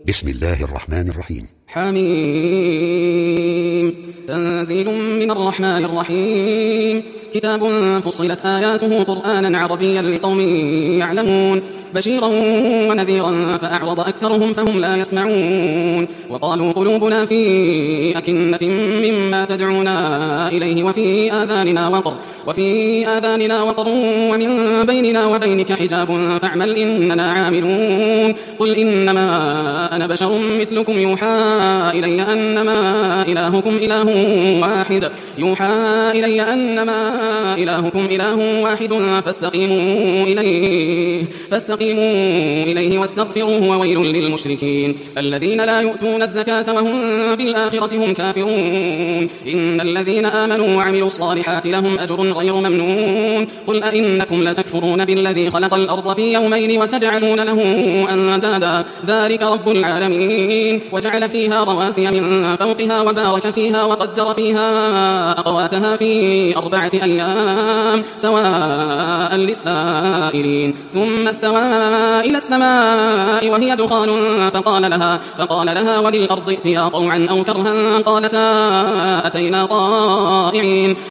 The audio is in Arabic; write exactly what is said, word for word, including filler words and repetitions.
بسم الله الرحمن الرحيم. حميم. تنزيل من الرحمن الرحيم. كتاب فصلت آياته قرآنا عربيا لقوم يعلمون بشيرا ونذيرا فأعرض أكثرهم فهم لا يسمعون. وقالوا قلوبنا في أكنة مما تدعونا إليه وفي آذاننا وقر وفي آذاننا وقر ومن بيننا وبينك حجاب فاعمل إننا عاملون. قل إنما أنا بشر مثلكم يوحى إلي أنما إلهكم إله واحد يوحى إلي أنما إلهكم إله واحد فاستقيموا إليه فاستقيموا إليه واستغفروه وويل للمشركين الذين لا يؤتون الزكاة وهم بالآخرة هم كافرون. إن الذين آمنوا وعملوا الصالحات لهم أجر غير ممنون. قل أئنكم لتكفرون بالذي خلق الأرض في يومين وتجعلون له أندادا ذلك رب العالمين. وجعل فيها رواسي من فوقها وبارك فيها وقدر فيها أقواتها في أربعة أيام سواء للسائلين. ثم استوى إلى السماء وهي دخان فقال لها, فقال لها وللأرض ائتيا طوعا أو كرها قالتا أتينا طائعين.